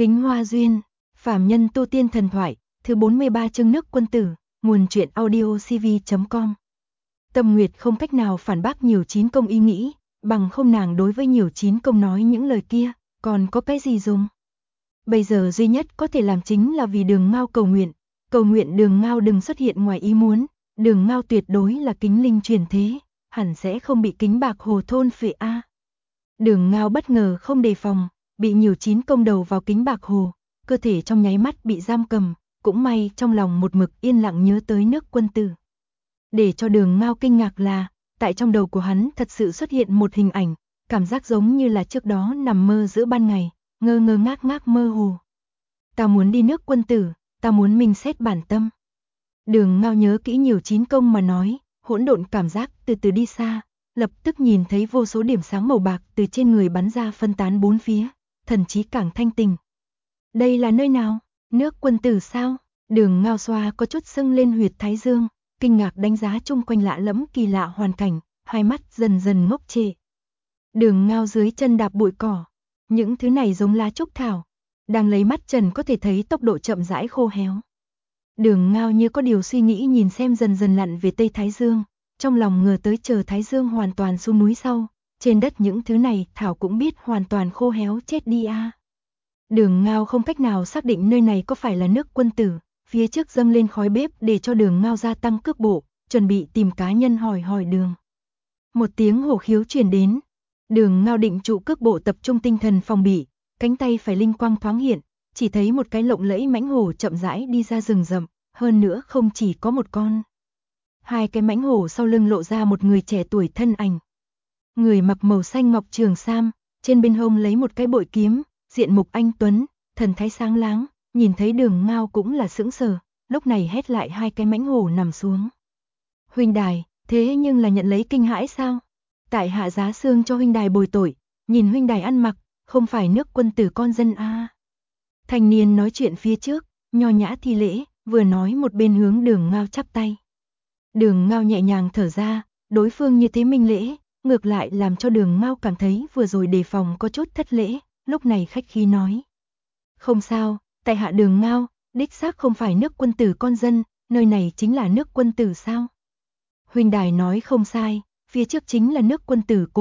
Kính Hoa Duyên, Phàm Nhân Tu Tiên Thần Thoại, thứ 43 chương Nước Quân Tử, nguồn truyện audio cv.com. Tâm Nguyệt không cách nào phản bác Nhiều Chín Công ý nghĩ, bằng không nàng đối với Nhiều Chín Công nói những lời kia, còn có cái gì dùng. Bây giờ duy nhất có thể làm chính là vì Đường Ngao cầu nguyện Đường Ngao đừng xuất hiện ngoài ý muốn, Đường Ngao tuyệt đối là kính linh truyền thế, hẳn sẽ không bị Kính Bạc Hồ thôn phệ a. Đường Ngao bất ngờ không đề phòng, bị Nhiều Chín Công đầu vào Kính Bạc Hồ, cơ thể trong nháy mắt bị giam cầm, cũng may trong lòng một mực yên lặng nhớ tới Nước Quân Tử. Để cho Đường Ngao kinh ngạc là, tại trong đầu của hắn thật sự xuất hiện một hình ảnh, cảm giác giống như là trước đó nằm mơ giữa ban ngày, ngơ ngơ ngác ngác mơ hồ. Ta muốn đi Nước Quân Tử, ta muốn minh xét bản tâm. Đường Ngao nhớ kỹ Nhiều Chín Công mà nói, hỗn độn cảm giác từ từ đi xa, lập tức nhìn thấy vô số điểm sáng màu bạc từ trên người bắn ra phân tán bốn phía, thần trí càng thanh tình. Đây là nơi nào? Nước Quân Tử sao? Đường Ngao xoa có chút sưng lên huyệt thái dương, kinh ngạc đánh giá chung quanh lạ lẫm kỳ lạ hoàn cảnh, hai mắt dần dần ngốc trệ. Đường Ngao dưới chân đạp bụi cỏ, những thứ này giống lá trúc thảo, đang lấy mắt trần có thể thấy tốc độ chậm rãi khô héo. Đường Ngao như có điều suy nghĩ nhìn xem dần dần lặn về Tây Thái Dương, trong lòng ngờ tới chờ Thái Dương hoàn toàn xuống núi sau, trên đất những thứ này thảo cũng biết hoàn toàn khô héo chết đi a. Đường Ngao không cách nào xác định nơi này có phải là Nước Quân Tử, phía trước dâng lên khói bếp để cho Đường Ngao gia tăng cước bộ, chuẩn bị tìm cá nhân hỏi đường. Một tiếng hổ khiếu truyền đến, Đường Ngao định trụ cước bộ tập trung tinh thần phòng bị, cánh tay phải linh quang thoáng hiện, chỉ thấy một cái lộng lẫy mãnh hổ chậm rãi đi ra rừng rậm, hơn nữa không chỉ có một con. Hai cái mãnh hổ sau lưng lộ ra một người trẻ tuổi thân ảnh. Người mặc màu xanh ngọc trường sam, trên bên hông lấy một cái bội kiếm, diện mục anh tuấn, thần thái sáng láng, nhìn thấy Đường Ngao cũng là sững sờ, lúc này hét lại hai cái mãnh hổ nằm xuống. Huynh đài, thế nhưng là nhận lấy kinh hãi sao? Tại hạ giá xương cho huynh đài bồi tội, nhìn huynh đài ăn mặc, không phải Nước Quân Tử con dân a. Thanh niên nói chuyện phía trước, nho nhã thi lễ, vừa nói một bên hướng Đường Ngao chắp tay. Đường Ngao nhẹ nhàng thở ra, đối phương như thế minh lễ, ngược lại làm cho Đường Ngao cảm thấy vừa rồi đề phòng có chút thất lễ, lúc này khách khí nói. Không sao, tại hạ Đường Ngao, đích xác không phải Nước Quân Tử con dân, nơi này chính là Nước Quân Tử sao? Huynh đài nói không sai, phía trước chính là Nước Quân Tử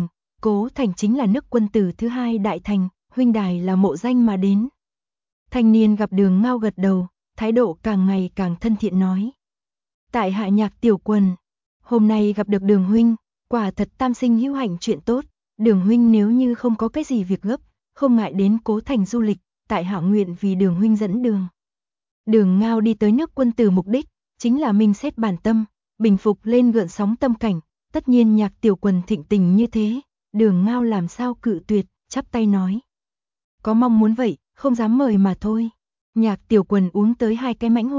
Cố Thành chính là Nước Quân Tử thứ hai đại thành, huynh đài là mộ danh mà đến. Thanh niên gặp Đường Ngao gật đầu, thái độ càng ngày càng thân thiện nói. Tại hạ Nhạc Tiểu Quần, hôm nay gặp được Đường huynh, quả thật tam sinh hữu hạnh chuyện tốt, Đường huynh nếu như không có cái gì việc gấp, không ngại đến Cố Thành du lịch, tại hạ nguyện vì Đường huynh dẫn đường. Đường Ngao đi tới Nước Quân Tử mục đích, chính là minh xét bản tâm, bình phục lên gợn sóng tâm cảnh, tất nhiên Nhạc Tiểu Quần thịnh tình như thế, Đường Ngao làm sao cự tuyệt, chắp tay nói. Có mong muốn vậy, không dám mời mà thôi. Nhạc Tiểu Quần uống tới hai cái mãnh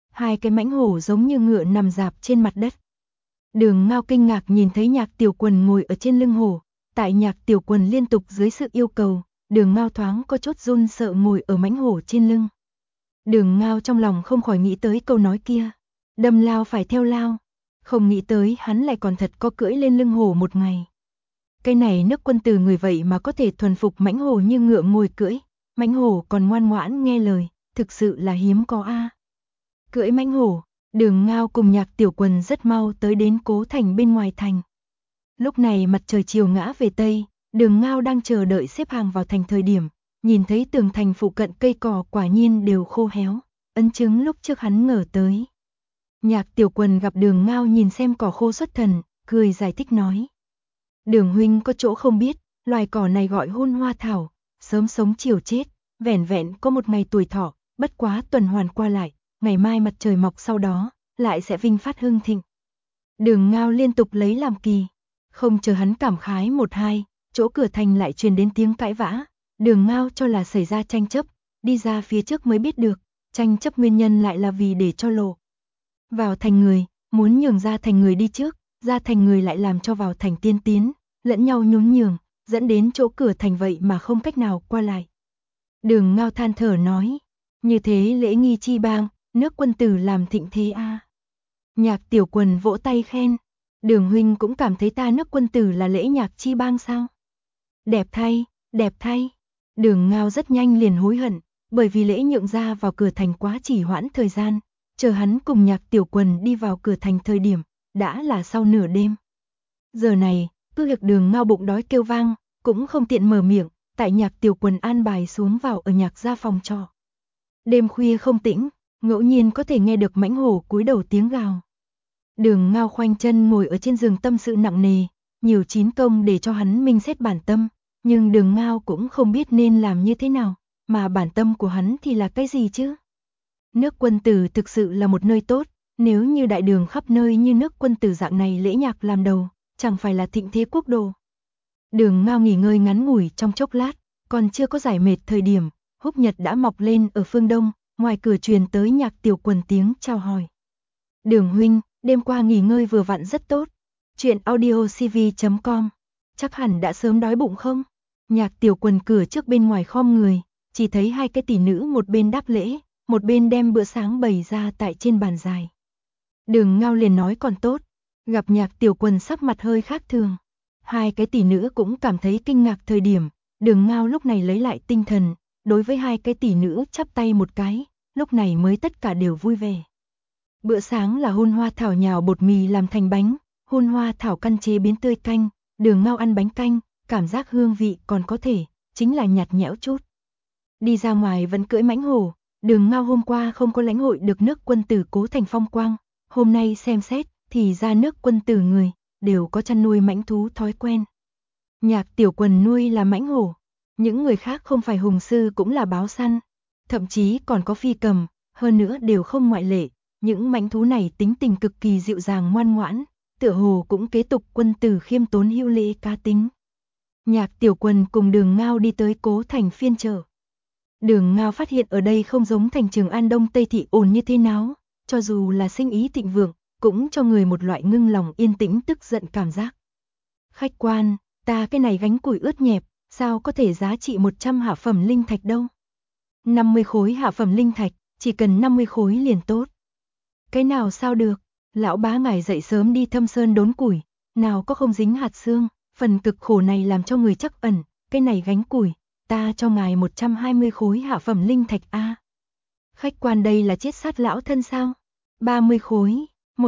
hổ giống như ngựa nằm rạp trên mặt đất. Đường Ngao kinh ngạc nhìn thấy Nhạc Tiểu Quần ngồi ở trên lưng hổ, tại Nhạc Tiểu Quần liên tục dưới sự yêu cầu, Đường Ngao thoáng có chút run sợ ngồi ở mãnh hổ trên lưng. Đường Ngao trong lòng không khỏi nghĩ tới câu nói kia, đâm lao phải theo lao, không nghĩ tới hắn lại còn thật có cưỡi lên lưng hổ một ngày. Cái này Nước Quân Tử người vậy mà có thể thuần phục mãnh hổ như ngựa ngồi cưỡi, mãnh hổ còn ngoan ngoãn nghe lời, thực sự là hiếm có a. Cưỡi mãnh hổ, Đường Ngao cùng Nhạc Tiểu Quần rất mau tới đến Cố Thành bên ngoài thành. Lúc này mặt trời chiều ngã về Tây, Đường Ngao đang chờ đợi xếp hàng vào thành thời điểm, nhìn thấy tường thành phụ cận cây cỏ quả nhiên đều khô héo, ấn chứng lúc trước hắn ngờ tới. Nhạc Tiểu Quần gặp Đường Ngao nhìn xem cỏ khô xuất thần, cười giải thích nói. Đường huynh có chỗ không biết, loài cỏ này gọi hôn hoa thảo, sớm sống chiều chết, vẻn vẹn có một ngày tuổi thọ, bất quá tuần hoàn qua lại, ngày mai mặt trời mọc sau đó, lại sẽ vinh phát hưng thịnh. Đường Ngao liên tục lấy làm kỳ, không chờ hắn cảm khái một hai, chỗ cửa thành lại truyền đến tiếng cãi vã, Đường Ngao cho là xảy ra tranh chấp, đi ra phía trước mới biết được, tranh chấp nguyên nhân lại là vì để cho lộ vào thành người, muốn nhường ra thành người đi trước, ra thành người lại làm cho vào thành tiên tiến, lẫn nhau nhún nhường, dẫn đến chỗ cửa thành vậy mà không cách nào qua lại. Đường Ngao than thở nói, như thế lễ nghi chi bang, Nước Quân Tử làm thịnh thế a. Nhạc Tiểu Quần vỗ tay khen, Đường huynh cũng cảm thấy ta Nước Quân Tử là lễ nhạc chi bang sao? Đẹp thay, đẹp thay. Đường Ngao rất nhanh liền hối hận, bởi vì lễ nhượng ra vào cửa thành quá trì hoãn thời gian, chờ hắn cùng Nhạc Tiểu Quần đi vào cửa thành thời điểm, đã là sau nửa đêm. Giờ này, cứ việc Đường Ngao bụng đói kêu vang, cũng không tiện mở miệng, tại Nhạc Tiểu Quần an bài xuống vào ở Nhạc gia phòng trọ. Đêm khuya không tĩnh, ngẫu nhiên có thể nghe được mãnh hổ cúi đầu tiếng gào. Đường Ngao khoanh chân ngồi ở trên giường tâm sự nặng nề, nhiều chín công để cho hắn minh xét bản tâm, nhưng Đường Ngao cũng không biết nên làm như thế nào, mà bản tâm của hắn thì là cái gì chứ? Nước Quân Tử thực sự là một nơi tốt, nếu như đại đường khắp nơi như nước Quân Tử dạng này lễ nhạc làm đầu, chẳng phải là thịnh thế quốc độ. Đường Ngao nghỉ ngơi ngắn ngủi trong chốc lát, còn chưa có giải mệt thời điểm, húc nhật đã mọc lên ở phương đông, ngoài cửa truyền tới Nhạc Tiểu Quần tiếng chào hỏi. Đường huynh, đêm qua nghỉ ngơi vừa vặn rất tốt. Chuyện audiocv.com. Chắc hẳn đã sớm đói bụng không? Nhạc Tiểu Quần cửa trước bên ngoài khom người, chỉ thấy hai cái tỷ nữ một bên đáp lễ, một bên đem bữa sáng bày ra tại trên bàn dài. Đường Ngao liền nói còn tốt, gặp Nhạc Tiểu Quần sắc mặt hơi khác thường. Hai cái tỷ nữ cũng cảm thấy kinh ngạc thời điểm, Đường Ngao lúc này lấy lại tinh thần, đối với hai cái tỷ nữ chắp tay một cái, lúc này mới tất cả đều vui vẻ. Bữa sáng là hun hoa thảo nhào bột mì làm thành bánh, hun hoa thảo căn chế biến tươi canh, Đường Ngao ăn bánh canh, cảm giác hương vị còn có thể, chính là nhạt nhẽo chút. Đi ra ngoài vẫn cưỡi mãnh hổ, Đường Ngao hôm qua không có lãnh hội được nước Quân Tử cố thành phong quang, hôm nay xem xét thì ra nước Quân Tử người đều có chăn nuôi mãnh thú thói quen. Nhạc Tiểu Quần nuôi là mãnh hổ, những người khác không phải hùng sư cũng là báo săn, thậm chí còn có phi cầm, hơn nữa đều không ngoại lệ. Những mãnh thú này tính tình cực kỳ dịu dàng ngoan ngoãn, tựa hồ cũng kế tục Quân Tử khiêm tốn hữu lễ cá tính. Nhạc Tiểu Quần cùng Đường Ngao đi tới cố thành phiên chợ. Đường Ngao phát hiện ở đây không giống thành Trường An Đông Tây thị ồn như thế nào, cho dù là sinh ý thịnh vượng, cũng cho người một loại ngưng lòng yên tĩnh tức giận cảm giác. Khách quan, ta cái này gánh củi ướt nhẹp, sao có thể giá trị 100 hạ phẩm linh thạch đâu? 50 khối hạ phẩm linh thạch, chỉ cần 50 khối liền tốt. Cái nào sao được, lão bá ngài dậy sớm đi thâm sơn đốn củi, nào có không dính hạt xương, phần cực khổ này làm cho người chắc ẩn, cái này gánh củi, ta cho ngài 120 khối hạ phẩm linh thạch a. Khách quan đây là chết sát lão thân sao? 30 khối,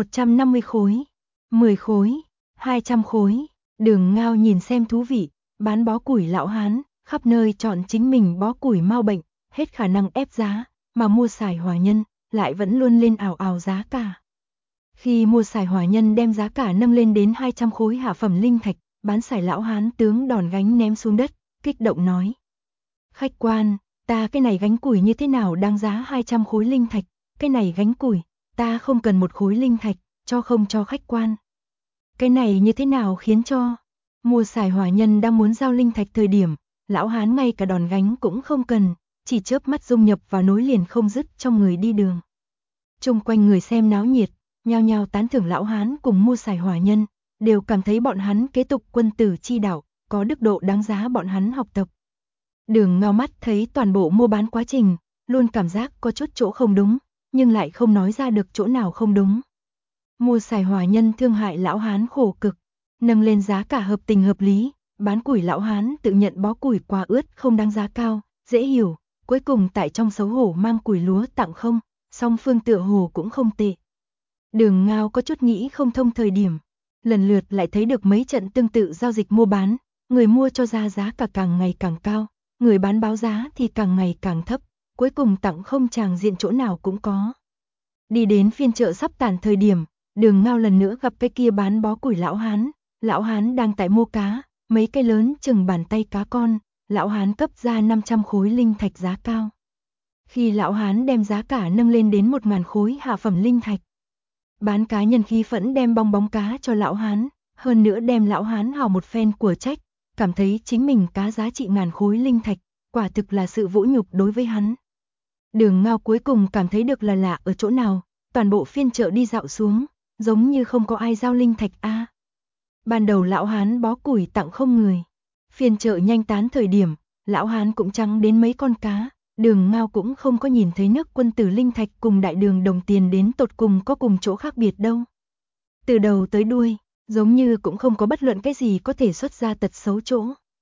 150 khối, 10 khối, 200 khối. Đường Ngao nhìn xem thú vị, bán bó củi lão hán, khắp nơi chọn chính mình bó củi mau bệnh, hết khả năng ép giá, mà mua xài hòa nhân lại vẫn luôn lên ảo ảo giá cả. Khi mua xài hòa nhân đem giá cả nâng lên đến 200 khối hạ phẩm linh thạch, bán xài lão hán tướng đòn gánh ném xuống đất, kích động nói. Khách quan, ta cái này gánh củi như thế nào đáng giá 200 khối linh thạch, cái này gánh củi, ta không cần một khối linh thạch, cho không cho khách quan. Cái này như thế nào khiến cho mua xài hòa nhân đang muốn giao linh thạch thời điểm, lão hán ngay cả đòn gánh cũng không cần, chỉ chớp mắt dung nhập vào nối liền không dứt trong người đi đường. Chung quanh người xem náo nhiệt, nhao nhao tán thưởng lão hán cùng mua xài hòa nhân, đều cảm thấy bọn hắn kế tục Quân Tử chi đạo, có đức độ đáng giá bọn hắn học tập. Đường Ngao mắt thấy toàn bộ mua bán quá trình, luôn cảm giác có chút chỗ không đúng, nhưng lại không nói ra được chỗ nào không đúng. Mua xài hòa nhân thương hại lão hán khổ cực, nâng lên giá cả hợp tình hợp lý, bán củi lão hán tự nhận bó củi quá ướt không đáng giá cao, dễ hiểu, cuối cùng tại trong xấu hổ mang củi lúa tặng không, song phương tựa hồ cũng không tệ. Đường Ngao có chút nghĩ không thông thời điểm, lần lượt lại thấy được mấy trận tương tự giao dịch mua bán, người mua cho ra giá cả càng ngày càng cao, người bán báo giá thì càng ngày càng thấp, cuối cùng tặng không tràng diện chỗ nào cũng có. Đi đến phiên chợ sắp tàn thời điểm, Đường Ngao lần nữa gặp cái kia bán bó củi lão hán đang tại mua cá, mấy cây lớn chừng bàn tay cá con, lão hán cấp ra 500 khối linh thạch giá cao. Khi lão hán đem giá cả nâng lên đến 1000 khối hạ phẩm linh thạch, bán cá nhân khí phẫn đem bong bóng cá cho lão hán, hơn nữa đem lão hán hào một phen của trách, cảm thấy chính mình cá giá trị 1000 khối linh thạch, quả thực là sự vũ nhục đối với hắn. Đường Ngao cuối cùng cảm thấy được là lạ ở chỗ nào, toàn bộ phiên chợ đi dạo xuống, giống như không có ai giao linh thạch a. Ban đầu lão hán bó củi tặng không người, phiên chợ nhanh tán thời điểm, lão hán cũng trắng đến mấy con cá, Đường Ngao cũng không có nhìn thấy nước Quân Tử linh thạch cùng đại đường đồng tiền đến tột cùng có cùng chỗ khác biệt đâu. Từ đầu tới đuôi, giống như cũng không có bất luận cái gì có thể xuất ra tật xấu chỗ.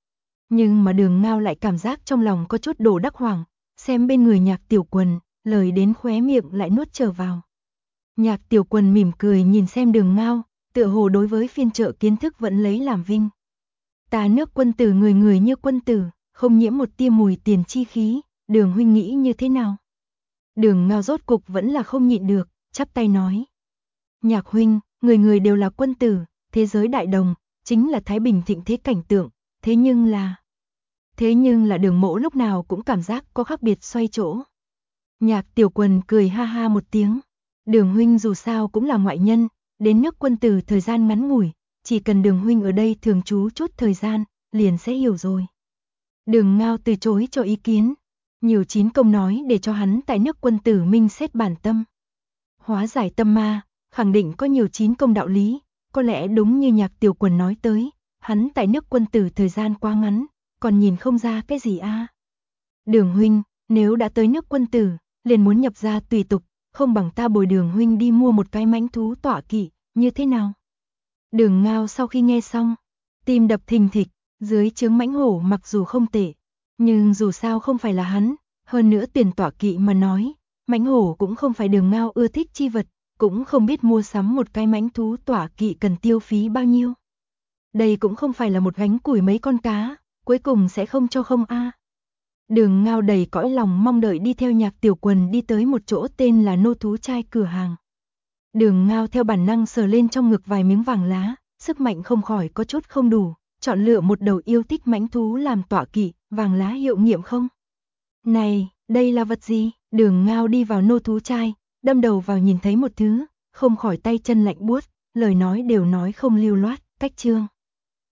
Nhưng mà Đường Ngao lại cảm giác trong lòng có chút đồ đắc hoàng, xem bên người Nhạc Tiểu Quần, lời đến khóe miệng lại nuốt trở vào. Nhạc Tiểu Quần mỉm cười nhìn xem Đường Ngao, tựa hồ đối với phiên chợ kiến thức vẫn lấy làm vinh. Ta nước quân tử người người như quân tử, không nhiễm một tia mùi tiền chi khí, Đường huynh nghĩ như thế nào? Đường Ngao rốt cục vẫn là không nhịn được, chắp tay nói. Nhạc huynh, người người đều là quân tử, thế giới đại đồng, chính là Thái Bình thịnh thế cảnh tượng, thế nhưng là Đường mỗ lúc nào cũng cảm giác có khác biệt xoay chỗ. Nhạc Tiểu Quần cười ha ha một tiếng. Đường huynh dù sao cũng là ngoại nhân, đến nước quân tử thời gian ngắn ngủi, chỉ cần Đường huynh ở đây thường trú chút thời gian, liền sẽ hiểu rồi. Đường Ngao từ chối cho ý kiến. Nhiều chín công nói để cho hắn tại nước quân tử minh xét bản tâm. Hóa giải tâm ma, khẳng định có nhiều chín công đạo lý, có lẽ đúng như Nhạc Tiểu Quần nói tới, hắn tại nước quân tử thời gian quá ngắn, còn nhìn không ra cái gì a. Đường huynh, nếu đã tới nước quân tử, liền muốn nhập gia tùy tục, không bằng ta bồi Đường huynh đi mua một cái mãnh thú tọa kỵ, như thế nào? Đường Ngao sau khi nghe xong, tim đập thình thịch, dưới trướng mãnh hổ mặc dù không tệ, nhưng dù sao không phải là hắn, hơn nữa tiền tọa kỵ mà nói, mãnh hổ cũng không phải Đường Ngao ưa thích chi vật, cũng không biết mua sắm một cái mãnh thú tọa kỵ cần tiêu phí bao nhiêu. Đây cũng không phải là một gánh củi mấy con cá, cuối cùng sẽ không cho không a. Đường Ngao đầy cõi lòng mong đợi đi theo Nhạc Tiểu Quần đi tới một chỗ tên là Nô Thú Trai cửa hàng. Đường Ngao theo bản năng sờ lên trong ngực vài miếng vàng lá, sức mạnh không khỏi có chút không đủ, chọn lựa một đầu yêu thích mãnh thú làm tọa kỵ, vàng lá hiệu nghiệm không? Này, đây là vật gì? Đường Ngao đi vào Nô Thú Trai, đâm đầu vào nhìn thấy một thứ, không khỏi tay chân lạnh buốt, lời nói đều nói không lưu loát, cách chương.